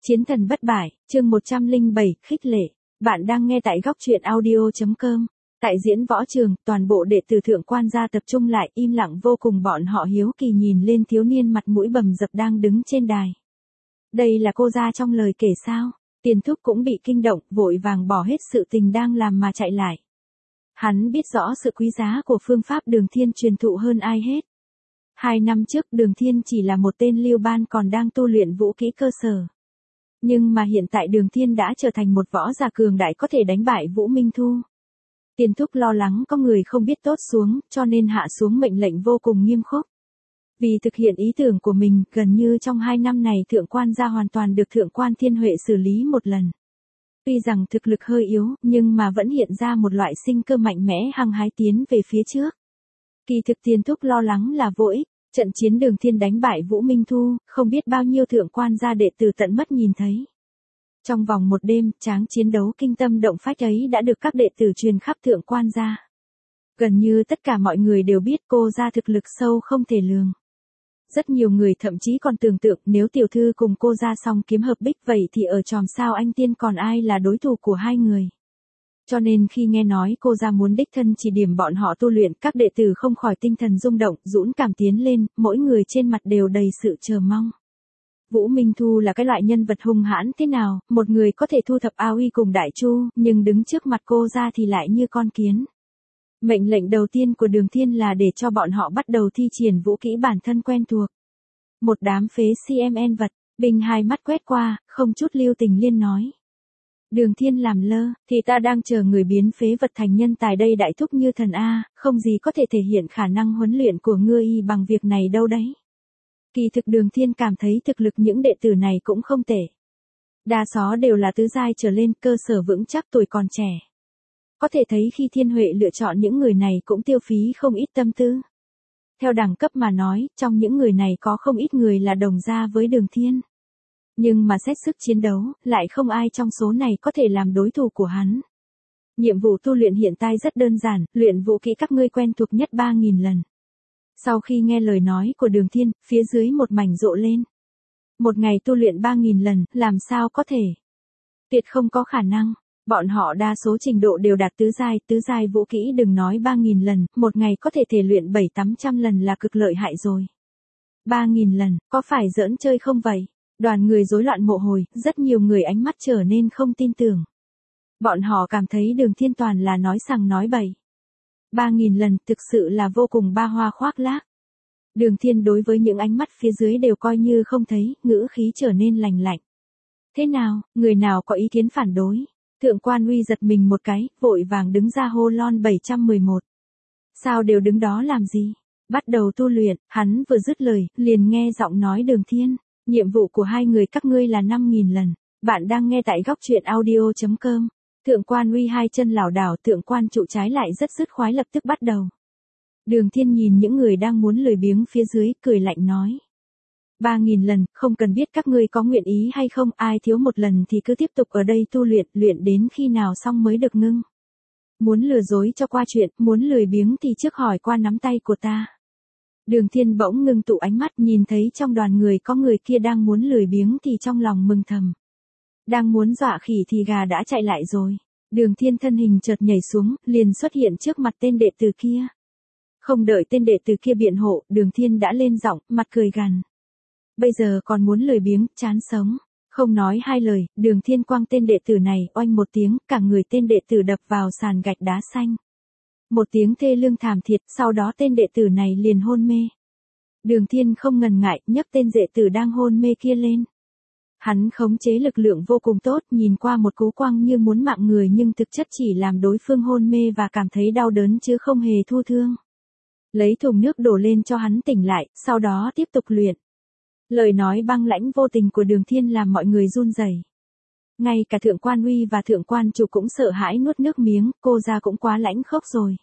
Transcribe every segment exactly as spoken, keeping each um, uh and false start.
Chiến thần bất bại, chương một trăm lẻ bảy, khích lệ. Bạn đang nghe tại góc truyện audio chấm com. Tại diễn võ trường, toàn bộ đệ tử thượng quan gia tập trung lại, im lặng vô cùng, bọn họ hiếu kỳ nhìn lên thiếu niên mặt mũi bầm dập đang đứng trên đài. Đây là cô gia trong lời kể sao? Tiền thúc cũng bị kinh động, vội vàng bỏ hết sự tình đang làm mà chạy lại. Hắn biết rõ sự quý giá của phương pháp Đường Thiên truyền thụ hơn ai hết. Hai năm trước Đường Thiên chỉ là một tên lưu ban còn đang tu luyện vũ kỹ cơ sở. Nhưng mà hiện tại Đường Thiên đã trở thành một võ giả cường đại có thể đánh bại Vũ Minh Thu. Tiền thúc lo lắng có người không biết tốt xuống, cho nên hạ xuống mệnh lệnh vô cùng nghiêm khắc. Vì thực hiện ý tưởng của mình, gần như trong hai năm này thượng quan gia hoàn toàn được thượng quan Thiên Huệ xử lý một lần. Tuy rằng thực lực hơi yếu, nhưng mà vẫn hiện ra một loại sinh cơ mạnh mẽ hăng hái tiến về phía trước. Kỳ thực Tiền thúc lo lắng là vô ích. Trận chiến Đường Thiên đánh bại Vũ Minh Thu, không biết bao nhiêu thượng quan gia đệ tử tận mắt nhìn thấy. Trong vòng một đêm, tráng chiến đấu kinh tâm động phách ấy đã được các đệ tử truyền khắp thượng quan gia. Gần như tất cả mọi người đều biết cô gia thực lực sâu không thể lường. Rất nhiều người thậm chí còn tưởng tượng nếu tiểu thư cùng cô gia song kiếm hợp bích vậy thì ở chòm sao anh tiên còn ai là đối thủ của hai người. Cho nên khi nghe nói cô gia muốn đích thân chỉ điểm bọn họ tu luyện, các đệ tử không khỏi tinh thần rung động, dũng cảm tiến lên, mỗi người trên mặt đều đầy sự chờ mong. Vũ Minh Thu là cái loại nhân vật hung hãn thế nào, một người có thể thu thập A Uy cùng Đại Chu, nhưng đứng trước mặt cô gia thì lại như con kiến. Mệnh lệnh đầu tiên của Đường Thiên là để cho bọn họ bắt đầu thi triển vũ kỹ bản thân quen thuộc. Một đám phế xê em en vật, Bình hai mắt quét qua, không chút lưu tình liên nói. Đường Thiên làm lơ, thì ta đang chờ người biến phế vật thành nhân tài đây đại thúc như thần A, không gì có thể thể hiện khả năng huấn luyện của ngươi y bằng việc này đâu đấy. Kỳ thực Đường Thiên cảm thấy thực lực những đệ tử này cũng không tệ. Đa số đều là tứ giai trở lên, cơ sở vững chắc, tuổi còn trẻ. Có thể thấy khi Thiên Huệ lựa chọn những người này cũng tiêu phí không ít tâm tư. Theo đẳng cấp mà nói, trong những người này có không ít người là đồng gia với Đường Thiên. Nhưng mà xét sức chiến đấu, lại không ai trong số này có thể làm đối thủ của hắn. Nhiệm vụ tu luyện hiện tại rất đơn giản, luyện vũ kỹ các ngươi quen thuộc nhất ba nghìn lần. Sau khi nghe lời nói của Đường Thiên, phía dưới một mảnh rộ lên. Một ngày tu luyện ba nghìn lần, làm sao có thể? Tuyệt không có khả năng. Bọn họ đa số trình độ đều đạt tứ giai, tứ giai vũ kỹ đừng nói ba nghìn lần, một ngày có thể thể luyện bảy tám trăm lần là cực lợi hại rồi. ba nghìn lần, có phải giỡn chơi không vậy? Đoàn người rối loạn mộ hồi, rất nhiều người ánh mắt trở nên không tin tưởng. Bọn họ cảm thấy Đường Thiên toàn là nói sằng nói bậy. ba nghìn lần thực sự là vô cùng ba hoa khoác lác. Đường Thiên đối với những ánh mắt phía dưới đều coi như không thấy, ngữ khí trở nên lành lạnh. Thế nào, người nào có ý kiến phản đối? Thượng quan Uy giật mình một cái, vội vàng đứng ra hô lon bảy trăm mười một. Sao đều đứng đó làm gì? Bắt đầu tu luyện, hắn vừa dứt lời, liền nghe giọng nói Đường Thiên. Nhiệm vụ của hai người các ngươi là năm nghìn lần. Bạn đang nghe tại góc truyện audio chấm com. Thượng quan Uy hai chân lảo đảo, thượng quan trụ trái lại rất dứt khoái lập tức bắt đầu. Đường Thiên nhìn những người đang muốn lười biếng phía dưới, cười lạnh nói. ba nghìn lần, không cần biết các ngươi có nguyện ý hay không, ai thiếu một lần thì cứ tiếp tục ở đây tu luyện, luyện đến khi nào xong mới được ngưng. Muốn lừa dối cho qua chuyện, muốn lười biếng thì trước hỏi qua nắm tay của ta. Đường Thiên bỗng ngưng tụ ánh mắt, nhìn thấy trong đoàn người có người kia đang muốn lười biếng thì trong lòng mừng thầm. Đang muốn dọa khỉ thì gà đã chạy lại rồi. Đường Thiên thân hình chợt nhảy xuống, liền xuất hiện trước mặt tên đệ tử kia. Không đợi tên đệ tử kia biện hộ, Đường Thiên đã lên giọng, mặt cười gằn. Bây giờ còn muốn lười biếng, chán sống. Không nói hai lời, Đường Thiên quăng tên đệ tử này, oanh một tiếng, cả người tên đệ tử đập vào sàn gạch đá xanh. Một tiếng thê lương thảm thiết, sau đó tên đệ tử này liền hôn mê. Đường Thiên không ngần ngại, nhấc tên đệ tử đang hôn mê kia lên. Hắn khống chế lực lượng vô cùng tốt, nhìn qua một cú quăng như muốn mạng người nhưng thực chất chỉ làm đối phương hôn mê và cảm thấy đau đớn chứ không hề thu thương. Lấy thùng nước đổ lên cho hắn tỉnh lại, sau đó tiếp tục luyện. Lời nói băng lãnh vô tình của Đường Thiên làm mọi người run rẩy. Ngay cả thượng quan Uy và thượng quan chủ cũng sợ hãi nuốt nước miếng, cô gia cũng quá lãnh khốc rồi.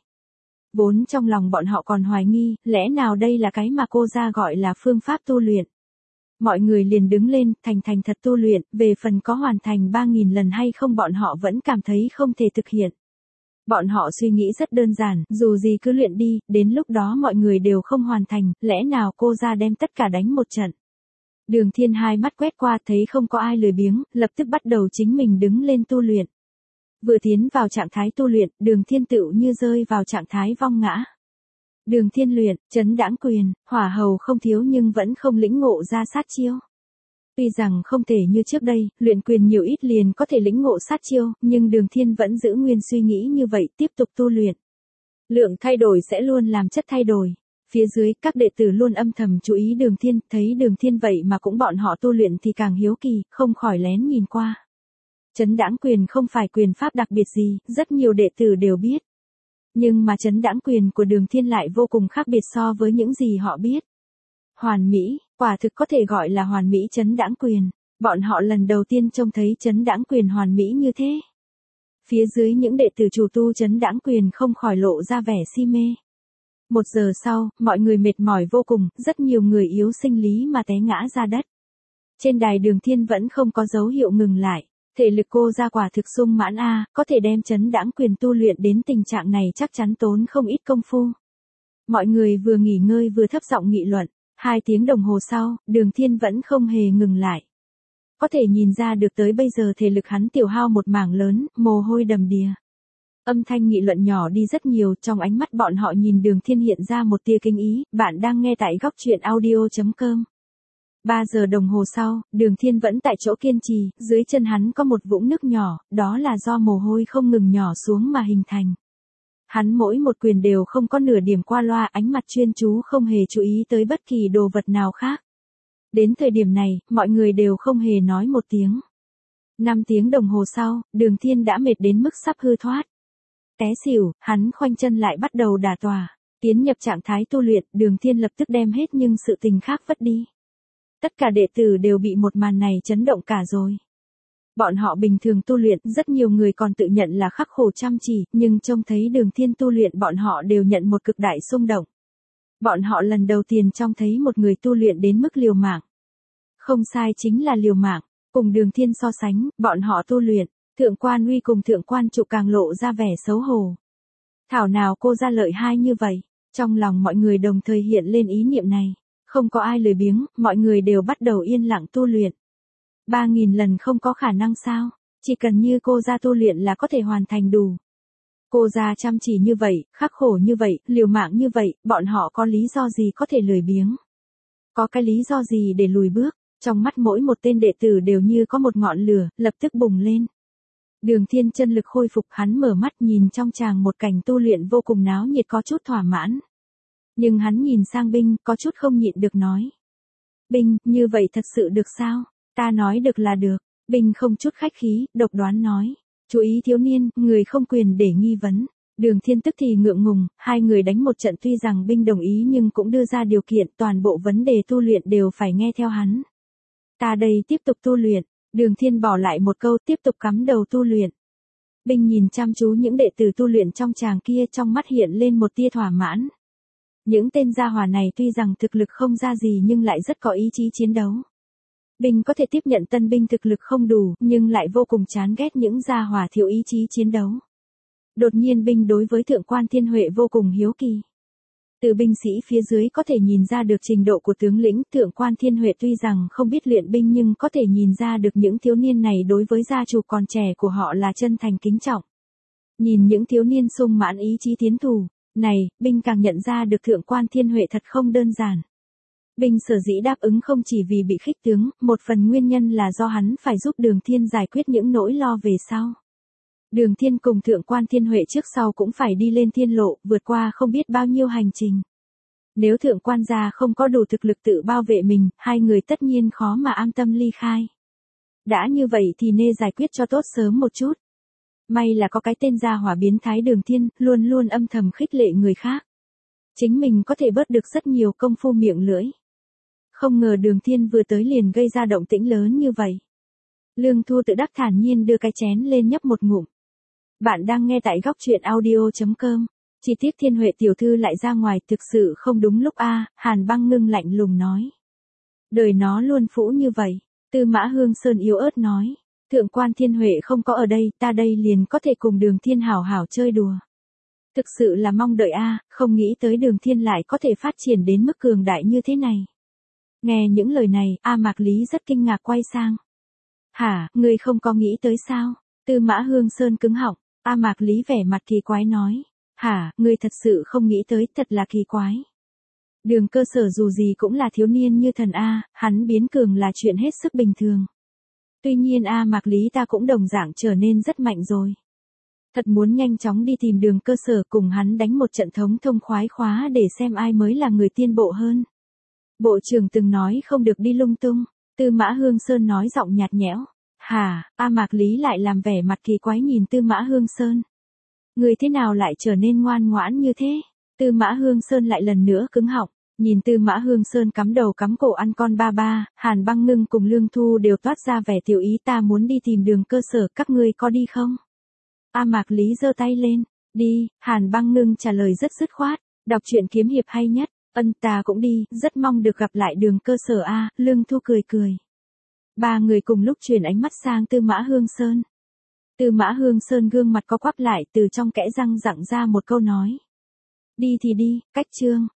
Vốn trong lòng bọn họ còn hoài nghi, lẽ nào đây là cái mà cô gia gọi là phương pháp tu luyện. Mọi người liền đứng lên, thành thành thật tu luyện, về phần có hoàn thành ba nghìn lần hay không bọn họ vẫn cảm thấy không thể thực hiện. Bọn họ suy nghĩ rất đơn giản, dù gì cứ luyện đi, đến lúc đó mọi người đều không hoàn thành, lẽ nào cô gia đem tất cả đánh một trận. Đường Thiên hai mắt quét qua thấy không có ai lười biếng, lập tức bắt đầu chính mình đứng lên tu luyện. Vừa tiến vào trạng thái tu luyện, Đường Thiên tựu như rơi vào trạng thái vong ngã. Đường Thiên luyện, chấn đãng quyền, hỏa hầu không thiếu nhưng vẫn không lĩnh ngộ ra sát chiêu. Tuy rằng không thể như trước đây, luyện quyền nhiều ít liền có thể lĩnh ngộ sát chiêu, nhưng Đường Thiên vẫn giữ nguyên suy nghĩ như vậy, tiếp tục tu luyện. Lượng thay đổi sẽ luôn làm chất thay đổi. Phía dưới, các đệ tử luôn âm thầm chú ý Đường Thiên, thấy Đường Thiên vậy mà cũng bọn họ tu luyện thì càng hiếu kỳ, không khỏi lén nhìn qua. Chấn đãng quyền không phải quyền pháp đặc biệt gì, rất nhiều đệ tử đều biết. Nhưng mà chấn đãng quyền của Đường Thiên lại vô cùng khác biệt so với những gì họ biết. Hoàn mỹ, quả thực có thể gọi là hoàn mỹ chấn đãng quyền. Bọn họ lần đầu tiên trông thấy chấn đãng quyền hoàn mỹ như thế. Phía dưới những đệ tử chủ tu chấn đãng quyền không khỏi lộ ra vẻ si mê. Một giờ sau, mọi người mệt mỏi vô cùng, rất nhiều người yếu sinh lý mà té ngã ra đất. Trên đài Đường Thiên vẫn không có dấu hiệu ngừng lại. Thể lực cô ra quả thực sung mãn a, có thể đem chấn đãng quyền tu luyện đến tình trạng này chắc chắn tốn không ít công phu. Mọi người vừa nghỉ ngơi vừa thấp giọng nghị luận. Hai tiếng đồng hồ sau, Đường Thiên vẫn không hề ngừng lại. Có thể nhìn ra được tới bây giờ thể lực hắn tiểu hao một mảng lớn, mồ hôi đầm đìa. Âm thanh nghị luận nhỏ đi rất nhiều, trong ánh mắt bọn họ nhìn Đường Thiên hiện ra một tia kinh ý. Bạn đang nghe tại góc truyện audio chấm com. Ba giờ đồng hồ sau, Đường Thiên vẫn tại chỗ kiên trì, dưới chân hắn có một vũng nước nhỏ, đó là do mồ hôi không ngừng nhỏ xuống mà hình thành. Hắn mỗi một quyền đều không có nửa điểm qua loa, ánh mặt chuyên chú không hề chú ý tới bất kỳ đồ vật nào khác. Đến thời điểm này, mọi người đều không hề nói một tiếng. Năm tiếng đồng hồ sau, Đường Thiên đã mệt đến mức sắp hư thoát. Té xỉu, hắn khoanh chân lại bắt đầu đả tọa, tiến nhập trạng thái tu luyện, Đường Thiên lập tức đem hết nhưng sự tình khác vất đi. Tất cả đệ tử đều bị một màn này chấn động cả rồi. Bọn họ bình thường tu luyện, rất nhiều người còn tự nhận là khắc khổ chăm chỉ, nhưng trông thấy Đường Thiên tu luyện bọn họ đều nhận một cực đại xung động. Bọn họ lần đầu tiên trông thấy một người tu luyện đến mức liều mạng. Không sai, chính là liều mạng. Cùng Đường Thiên so sánh, bọn họ tu luyện, Thượng Quan Uy cùng Thượng Quan Trụ càng lộ ra vẻ xấu hổ. Thảo nào cô ra lợi hai như vậy. Trong lòng mọi người đồng thời hiện lên ý niệm này. Không có ai lười biếng, mọi người đều bắt đầu yên lặng tu luyện. Ba nghìn lần không có khả năng sao, chỉ cần như cô ra tu luyện là có thể hoàn thành đủ. Cô ra chăm chỉ như vậy, khắc khổ như vậy, liều mạng như vậy, bọn họ có lý do gì có thể lười biếng? Có cái lý do gì để lùi bước? Trong mắt mỗi một tên đệ tử đều như có một ngọn lửa, lập tức bùng lên. Đường Thiên chân lực khôi phục, hắn mở mắt nhìn trong tràng một cảnh tu luyện vô cùng náo nhiệt, có chút thỏa mãn. Nhưng hắn nhìn sang Binh, có chút không nhịn được nói. Binh, như vậy thật sự được sao? Ta nói được là được. Binh không chút khách khí, độc đoán nói. Chú ý thiếu niên, người không quyền để nghi vấn. Đường Thiên tức thì ngượng ngùng, hai người đánh một trận, tuy rằng Binh đồng ý nhưng cũng đưa ra điều kiện, toàn bộ vấn đề tu luyện đều phải nghe theo hắn. Ta đây tiếp tục tu luyện. Đường Thiên bỏ lại một câu, tiếp tục cắm đầu tu luyện. Binh nhìn chăm chú những đệ tử tu luyện trong tràng kia, trong mắt hiện lên một tia thỏa mãn. Những tên gia hỏa này tuy rằng thực lực không ra gì nhưng lại rất có ý chí chiến đấu. Binh có thể tiếp nhận tân binh thực lực không đủ, nhưng lại vô cùng chán ghét những gia hỏa thiếu ý chí chiến đấu. Đột nhiên Binh đối với Thượng Quan Thiên Huệ vô cùng hiếu kỳ. Từ binh sĩ phía dưới có thể nhìn ra được trình độ của tướng lĩnh. Thượng Quan Thiên Huệ tuy rằng không biết luyện binh nhưng có thể nhìn ra được những thiếu niên này đối với gia chủ còn trẻ của họ là chân thành kính trọng. Nhìn những thiếu niên sung mãn ý chí tiến thủ này, Binh càng nhận ra được Thượng Quan Thiên Huệ thật không đơn giản. Binh sở dĩ đáp ứng không chỉ vì bị khích tướng, một phần nguyên nhân là do hắn phải giúp Đường Thiên giải quyết những nỗi lo về sau. Đường Thiên cùng Thượng Quan Thiên Huệ trước sau cũng phải đi lên thiên lộ, vượt qua không biết bao nhiêu hành trình. Nếu Thượng Quan gia không có đủ thực lực tự bảo vệ mình, hai người tất nhiên khó mà an tâm ly khai. Đã như vậy thì nên giải quyết cho tốt sớm một chút. May là có cái tên gia hỏa biến thái Đường Thiên, luôn luôn âm thầm khích lệ người khác. Chính mình có thể bớt được rất nhiều công phu miệng lưỡi. Không ngờ Đường Thiên vừa tới liền gây ra động tĩnh lớn như vậy. Lương Thu tự đắc thản nhiên đưa cái chén lên nhấp một ngụm. Bạn đang nghe tại góc truyện audio chấm com. Chỉ tiếc Thiên Huệ tiểu thư lại ra ngoài, thực sự không đúng lúc a. Hàn Băng Ngưng lạnh lùng nói. Đời nó luôn phũ như vậy. Tư Mã Hương Sơn yếu ớt nói. Thượng Quan Thiên Huệ không có ở đây, ta đây liền có thể cùng Đường Thiên hảo hảo chơi đùa. Thực sự là mong đợi a, không nghĩ tới Đường Thiên lại có thể phát triển đến mức cường đại như thế này. Nghe những lời này, A Mạc Lý rất kinh ngạc quay sang. Hả, ngươi không có nghĩ tới sao? Tư Mã Hương Sơn cứng họng, A Mạc Lý vẻ mặt kỳ quái nói. Hả, ngươi thật sự không nghĩ tới, thật là kỳ quái. Đường Cơ Sở dù gì cũng là thiếu niên như thần A, hắn biến cường là chuyện hết sức bình thường. Tuy nhiên A Mạc Lý ta cũng đồng dạng trở nên rất mạnh rồi. Thật muốn nhanh chóng đi tìm Đường Cơ Sở cùng hắn đánh một trận thống thông khoái khóa để xem ai mới là người tiên bộ hơn. Bộ trưởng từng nói không được đi lung tung, Tư Mã Hương Sơn nói giọng nhạt nhẽo. Hả, A Mạc Lý lại làm vẻ mặt kỳ quái nhìn Tư Mã Hương Sơn. Người thế nào lại trở nên ngoan ngoãn như thế? Tư Mã Hương Sơn lại lần nữa cứng họng, nhìn Tư Mã Hương Sơn cắm đầu cắm cổ ăn con ba ba, Hàn Băng Ngưng cùng Lương Thu đều toát ra vẻ tiểu ý, ta muốn đi tìm Đường Cơ Sở, các ngươi có đi không? A Mạc Lý giơ tay lên, đi, Hàn Băng Ngưng trả lời rất dứt khoát, đọc truyện kiếm hiệp hay nhất, ân ta cũng đi, rất mong được gặp lại Đường Cơ Sở a, Lương Thu cười cười. Ba người cùng lúc chuyển ánh mắt sang Tư Mã Hương Sơn. Tư Mã Hương Sơn gương mặt có quắp lại, từ trong kẽ răng rặng ra một câu nói. Đi thì đi, cách chương.